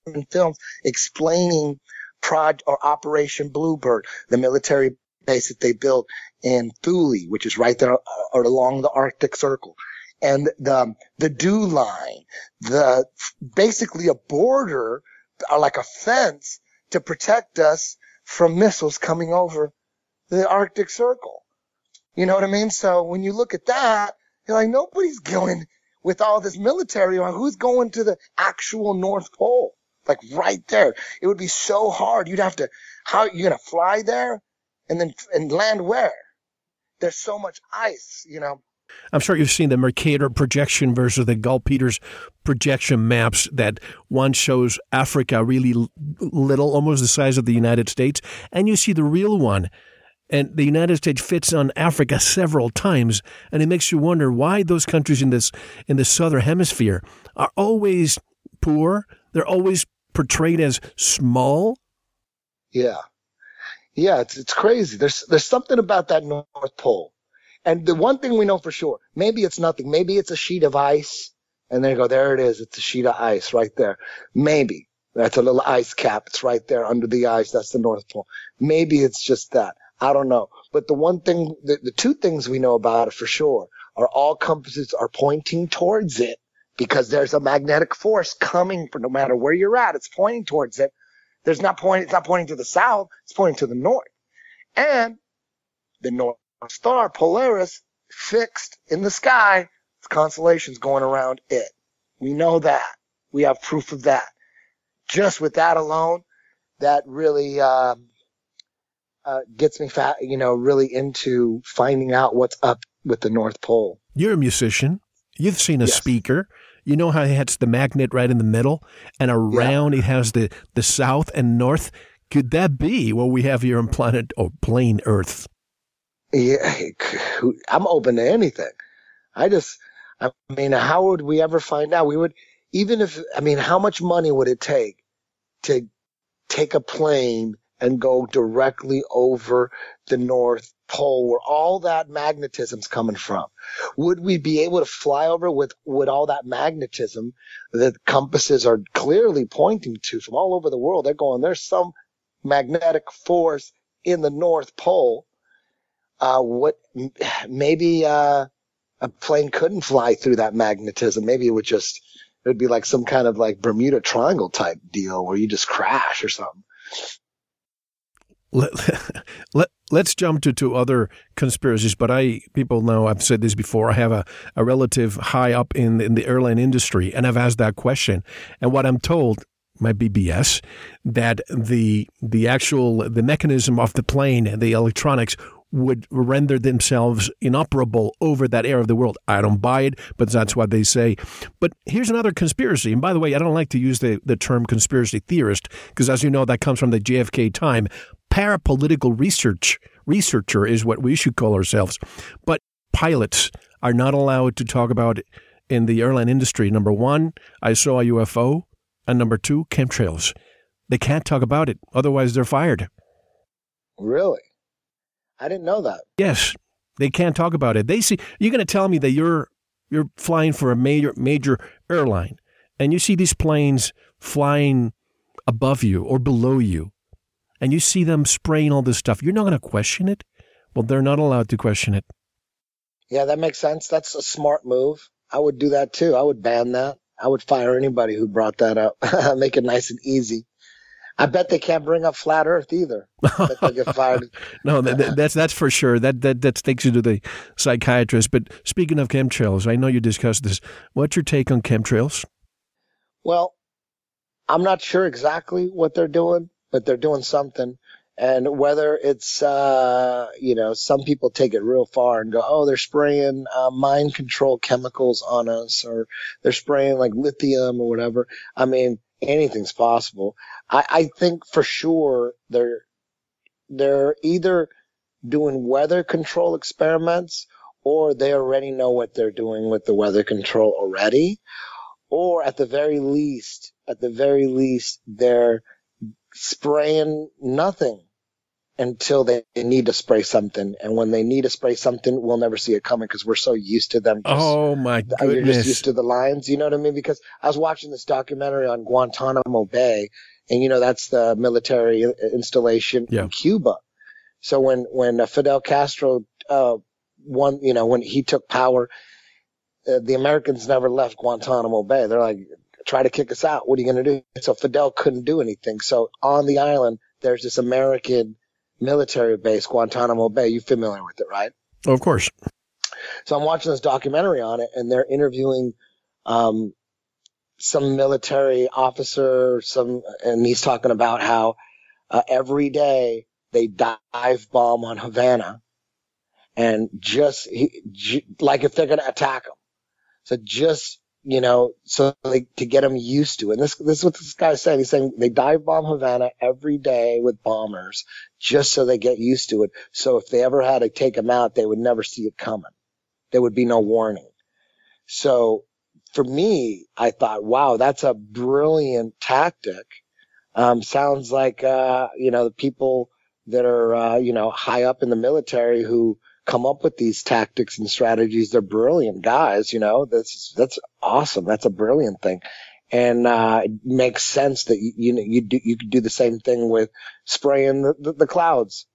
films explaining Operation Bluebird, the military base that they built in Thule, which is right there or along the Arctic Circle. And the dew line, basically a border, or like a fence to protect us from missiles coming over the Arctic Circle. You know what I mean? So when you look at that, you're like, nobody's going with all this military on. Who's going to the actual North Pole? Like right there. It would be so hard. You'd have to, how you going to fly there and land where? There's so much ice, you know. I'm sure you've seen the Mercator projection versus the Gull Peters projection maps, that one shows Africa really little, almost the size of the United States, and you see the real one. And the United States fits on Africa several times, and it makes you wonder why those countries in the southern hemisphere are always poor. They're always portrayed as small. Yeah, it's crazy. There's something about that North Pole. And the one thing we know for sure, maybe it's nothing. Maybe it's a sheet of ice, and then you go, there it is. It's a sheet of ice right there. Maybe that's a little ice cap. It's right there under the ice. That's the North Pole. Maybe it's just that. I don't know. But the one thing, the two things we know about it for sure are all compasses are pointing towards it, because there's a magnetic force coming from no matter where you're at. It's pointing towards it. It's not pointing to the south. It's pointing to the north. And the North Star, Polaris, fixed in the sky. It's constellations going around it. We know that. We have proof of that. Just with that alone, that really gets me really into finding out what's up with the North Pole. You're a musician. You've seen a speaker. You know how it has the magnet right in the middle, and around it has the south and north. Could that be what we have here on plain Earth? Yeah, I'm open to anything. How would we ever find out? We would, how much money would it take to take a plane and go directly over the North Pole where all that magnetism's coming from? Would we be able to fly over with all that magnetism that compasses are clearly pointing to from all over the world? They're going, there's some magnetic force in the North Pole. Maybe a plane couldn't fly through that magnetism. Maybe it would be like some kind of like Bermuda Triangle type deal where you just crash or something. Let's jump to other conspiracies, but people know I've said this before. I have a relative high up in the airline industry, and I've asked that question. And what I'm told might be BS, that the mechanism of the plane, the electronics, would render themselves inoperable over that area of the world. I don't buy it, but that's what they say. But here's another conspiracy. And by the way, I don't like to use the term conspiracy theorist, because as you know, that comes from the JFK time. Parapolitical researcher is what we should call ourselves. But pilots are not allowed to talk about it in the airline industry. Number one, I saw a UFO. And number two, chemtrails. They can't talk about it. Otherwise, they're fired. Really? I didn't know that. Yes, they can't talk about it. You're going to tell me that you're flying for a major airline, and you see these planes flying above you or below you, and you see them spraying all this stuff. You're not going to question it? Well, they're not allowed to question it. Yeah, that makes sense. That's a smart move. I would do that too. I would ban that. I would fire anybody who brought that up. Make it nice and easy. I bet they can't bring up flat Earth either. I bet they'll get fired. No, that's for sure. That takes you to the psychiatrist. But speaking of chemtrails, I know you discussed this. What's your take on chemtrails? Well, I'm not sure exactly what they're doing, but they're doing something. And whether it's, some people take it real far and go, oh, they're spraying mind control chemicals on us, or they're spraying like lithium or whatever. I mean, anything's possible. I think for sure they're either doing weather control experiments, or they already know what they're doing with the weather control already, or at the very least, they're spraying nothing until they need to spray something. And when they need to spray something, we'll never see it coming because we're so used to them. Oh, my goodness. You're just used to the lines. You know what I mean? Because I was watching this documentary on Guantanamo Bay, and, that's the military installation in Cuba. So when Fidel Castro when he took power, the Americans never left Guantanamo Bay. They're like, try to kick us out. What are you going to do? So Fidel couldn't do anything. So on the island, there's this American military base, Guantanamo Bay. You're familiar with it, right? Oh, of course. So I'm watching this documentary on it, and they're interviewing some military officer, and he's talking about how every day they dive bomb on Havana, and like if they're going to attack them. So just to get them used to it. And this is what this guy said. He's saying they dive bomb Havana every day with bombers just so they get used to it. So if they ever had to take them out, they would never see it coming. There would be no warning. So for me, I thought, wow, that's a brilliant tactic. Sounds like, the people that are, high up in the military who come up with these tactics and strategies. They're brilliant guys, that's awesome. That's a brilliant thing. And, it makes sense that, you could do the same thing with spraying the clouds,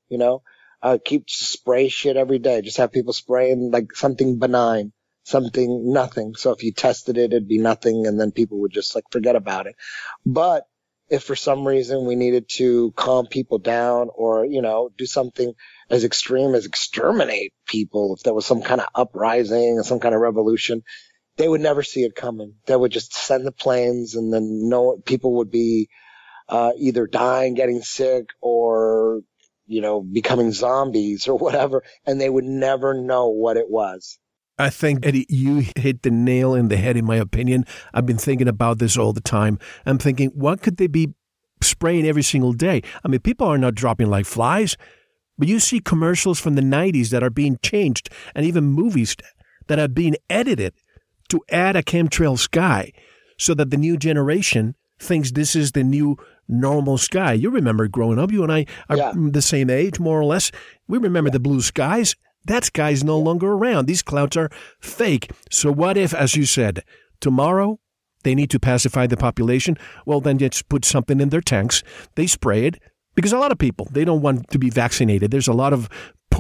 keep spray shit every day. Just have people spraying like something benign, something nothing. So if you tested it, it'd be nothing. And then people would just like forget about it. But if for some reason we needed to calm people down or, do something as extreme as exterminate people, if there was some kind of uprising or some kind of revolution, they would never see it coming. They would just send the planes, and then people would be either dying, getting sick, or, becoming zombies or whatever, and they would never know what it was. I think, Eddie, you hit the nail in the head, in my opinion. I've been thinking about this all the time. I'm thinking, what could they be spraying every single day? I mean, people are not dropping like flies, but you see commercials from the 90s that are being changed, and even movies that are being edited to add a chemtrail sky so that the new generation thinks this is the new normal sky. You remember growing up, you and I are the same age, more or less. We remember the blue skies. That sky is no longer around. These clouds are fake. So what if, as you said, tomorrow they need to pacify the population? Well, then just put something in their tanks. They spray it because a lot of people, they don't want to be vaccinated. There's a lot of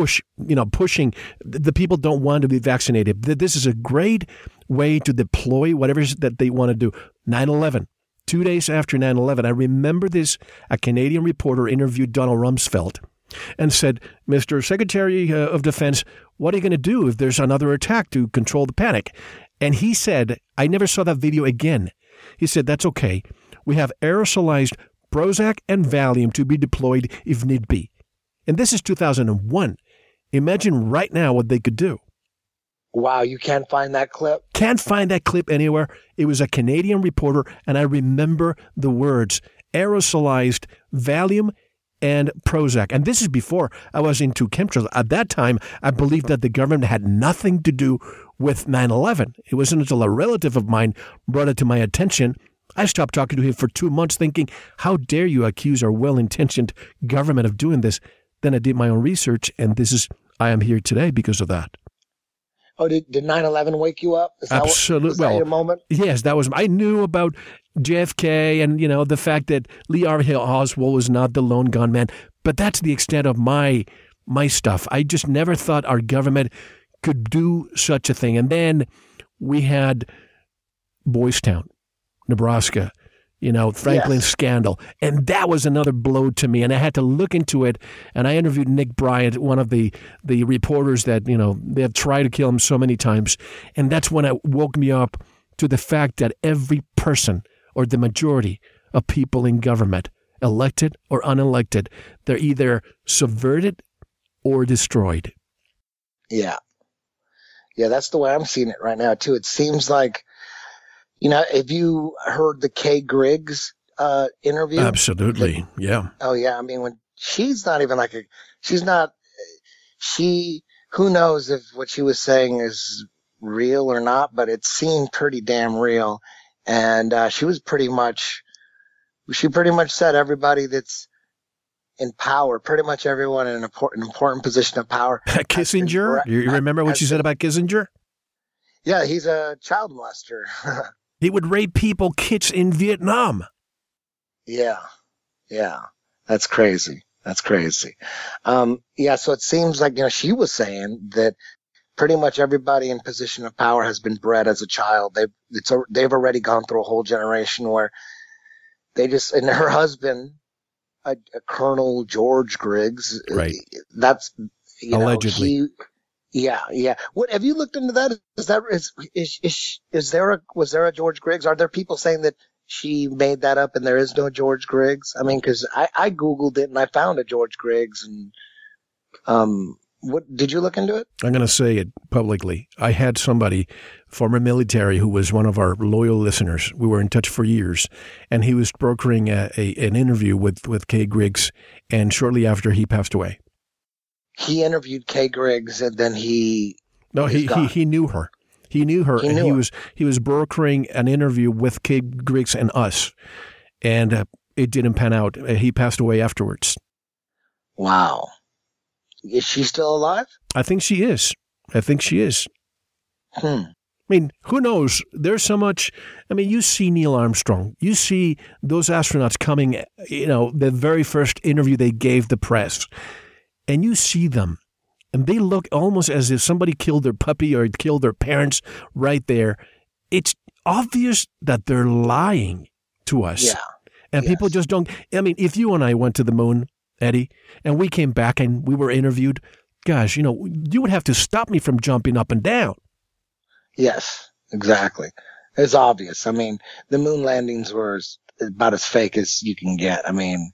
pushing. The people don't want to be vaccinated. This is a great way to deploy whatever it is that they want to do. 9/11. 2 days after 9/11, I remember this, a Canadian reporter interviewed Donald Rumsfeld and said, Mr. Secretary of Defense, what are you going to do if there's another attack to control the panic? And he said, I never saw that video again. He said, that's okay. We have aerosolized Prozac and Valium to be deployed if need be. And this is 2001. Imagine right now what they could do. Wow, you can't find that clip? Can't find that clip anywhere. It was a Canadian reporter, and I remember the words, aerosolized Valium and Prozac. And this is before I was into chemtrails. At that time, I believed that the government had nothing to do with 9/11. It wasn't until a relative of mine brought it to my attention. I stopped talking to him for 2 months thinking, how dare you accuse our well-intentioned government of doing this? Then I did my own research, and I am here today because of that. Oh, did 9/11 wake you up? Absolutely. Was that your moment? Yes, that was. I knew about JFK and, the fact that Lee Harvey Oswald was not the lone gunman. But that's the extent of my stuff. I just never thought our government could do such a thing. And then we had Boys Town, Nebraska, Franklin scandal. And that was another blow to me. And I had to look into it. And I interviewed Nick Bryant, one of the reporters that, they have tried to kill him so many times. And that's when it woke me up to the fact that every person, or the majority of people in government, elected or unelected, they're either subverted or destroyed. Yeah. Yeah, that's the way I'm seeing it right now, too. It seems like, have you heard the Kay Griggs interview? Absolutely, yeah. Oh, yeah. I mean, when she's not even who knows if what she was saying is real or not, but it seemed pretty damn real. And she pretty much said everybody that's in power, pretty much everyone in an important position of power. Kissinger? You remember what you said about Kissinger? Yeah, he's a child molester. He would rape kids in Vietnam. Yeah. That's crazy. Yeah, so it seems like, she was saying that pretty much everybody in position of power has been bred as a child. They've already gone through a whole generation where and her husband, a Colonel George Griggs, right? That's allegedly. Yeah. What have you looked into that? Was there a George Griggs? Are there people saying that she made that up and there is no George Griggs? I mean, because I Googled it and I found a George Griggs. And what did you look into it? I'm going to say it publicly. I had somebody, former military, who was one of our loyal listeners. We were in touch for years, and he was brokering an interview with Kay Griggs, and shortly after he passed away. He interviewed Kay Griggs, and then he knew her. He knew her, he was brokering an interview with Kay Griggs and us, and it didn't pan out. He passed away afterwards. Wow. Is she still alive? I think she is. I mean, who knows? There's so much. I mean, you see Neil Armstrong. You see those astronauts coming, the very first interview they gave the press. And you see them, and they look almost as if somebody killed their puppy or killed their parents right there. It's obvious that they're lying to us. Yeah. And people just don't. I mean, if you and I went to the moon, Eddie, and we came back and we were interviewed, gosh, you would have to stop me from jumping up and down. Yes, exactly. It's obvious. I mean, the moon landings were about as fake as you can get. I mean,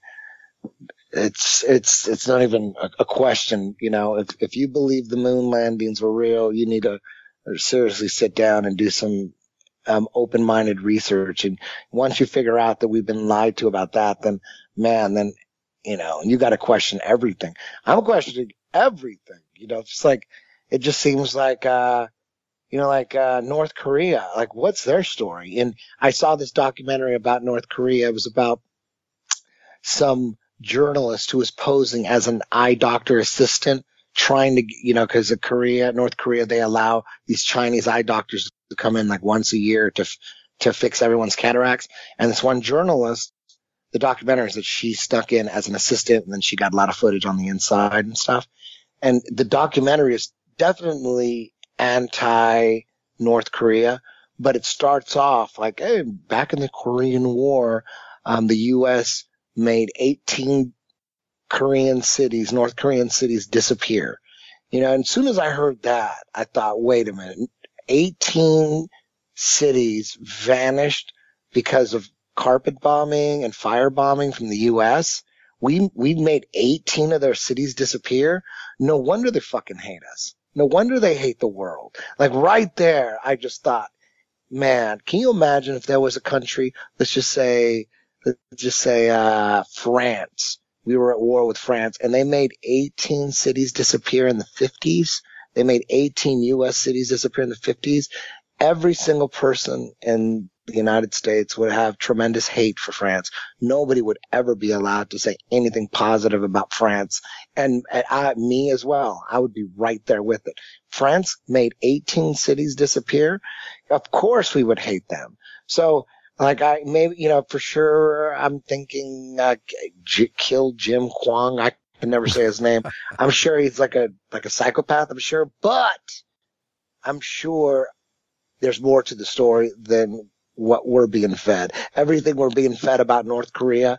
it's not even a question. If you believe the moon landings were real, you need to seriously sit down and do some open-minded research. And once you figure out that we've been lied to about that, then you got to question everything. I'm questioning everything. It just seems like North Korea. Like, what's their story? And I saw this documentary about North Korea. It was about some journalist who was posing as an eye doctor assistant, trying to, because North Korea, they allow these Chinese eye doctors to come in like once a year to fix everyone's cataracts. And this one journalist, the documentary is that she snuck in as an assistant, and then she got a lot of footage on the inside and stuff. And the documentary is definitely anti-North Korea, but it starts off like, hey, back in the Korean War, the U.S. made 18 North Korean cities disappear. And as soon as I heard that, I thought, wait a minute, 18 cities vanished because of carpet bombing and fire bombing from the U.S. We made 18 of their cities disappear. No wonder they fucking hate us. No wonder they hate the world. Like right there, I just thought, man, can you imagine if there was a country, let's just say France. We were at war with France, and they made 18 cities disappear in the 50s. They made 18 U.S. cities disappear in the 50s. Every single person in the United States would have tremendous hate for France. Nobody would ever be allowed to say anything positive about France. And me as well. I would be right there with it. France made 18 cities disappear. Of course we would hate them. So, for sure, I'm thinking, kill Jim Kwang. I can never say his name. I'm sure he's like a psychopath, I'm sure, but I'm sure there's more to the story than what we're being fed. Everything we're being fed about North Korea,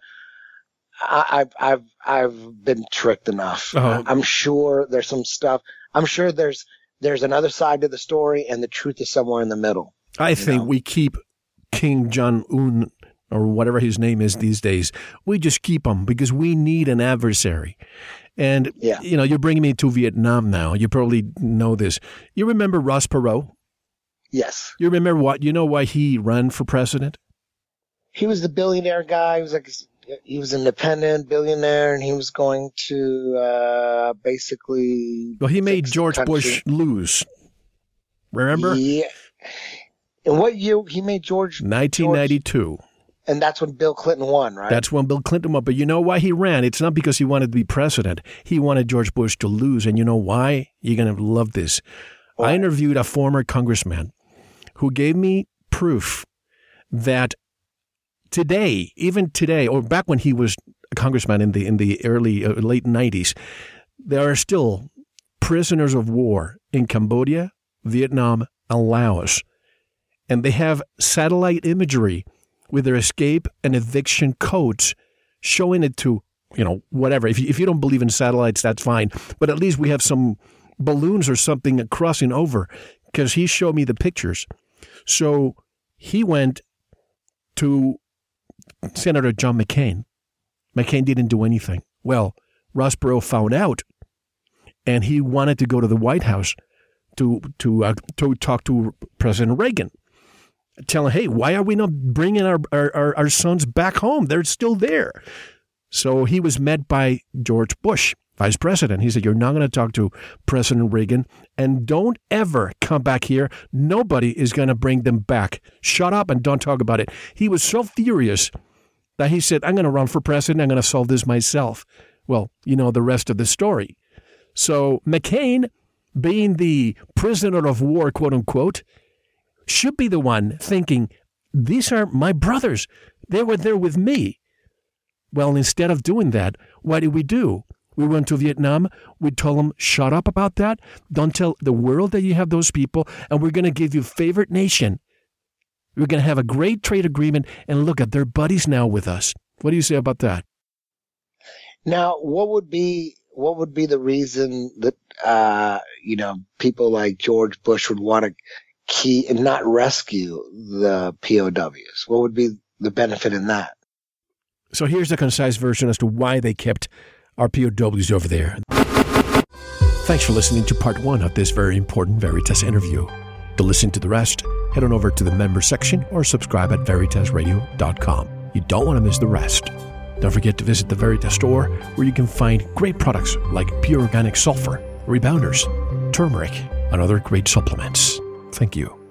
I've been tricked enough. Uh-huh. I'm sure there's some stuff. I'm sure there's another side to the story, and the truth is somewhere in the middle. I think we keep Kim Jong-un, or whatever his name is these days, we just keep him because we need an adversary. And, you're bringing me to Vietnam now. You probably know this. You remember Ross Perot? Yes. You remember why he ran for president? He was the billionaire guy. He was independent billionaire, and he was going to basically. Well, he made George Bush lose. Remember? Yeah. And what year he made George? 1992. And that's when Bill Clinton won, right? That's when Bill Clinton won. But you know why he ran? It's not because he wanted to be president. He wanted George Bush to lose. And you know why? You're going to love this. Why? I interviewed a former congressman who gave me proof that today, even today, or back when he was a congressman in the early, late 90s, there are still prisoners of war in Cambodia, Vietnam, and Laos. And they have satellite imagery with their escape and eviction codes showing it to, whatever. If you don't believe in satellites, that's fine. But at least we have some balloons or something crossing over, because he showed me the pictures. So he went to Senator John McCain. McCain didn't do anything. Well, Ross Perot found out, and he wanted to go to the White House to talk to President Reagan. Tell him, hey, why are we not bringing our sons back home? They're still there. So he was met by George Bush, vice president. He said, you're not going to talk to President Reagan, and don't ever come back here. Nobody is going to bring them back. Shut up and don't talk about it. He was so furious that he said, I'm going to run for president. I'm going to solve this myself. Well, you know the rest of the story. So McCain, being the prisoner of war, quote unquote, should be the one thinking, these are my brothers. They were there with me. Well, instead of doing that, what did we do? We went to Vietnam. We told them, shut up about that. Don't tell the world that you have those people, and we're going to give you favorite nation. We're going to have a great trade agreement, and look at their buddies now with us. What do you say about that? Now, what would be the reason that people like George Bush would want to keep and not rescue the POWs? What would be the benefit in that? So here's the concise version as to why they kept our POWs over there. Thanks for listening to part 1 of this very important Veritas interview. To listen to the rest, head on over to the member section or subscribe at veritasradio.com. You don't want to miss the rest. Don't forget to visit the Veritas store, where you can find great products like pure organic sulfur, rebounders, turmeric, and other great supplements. Thank you.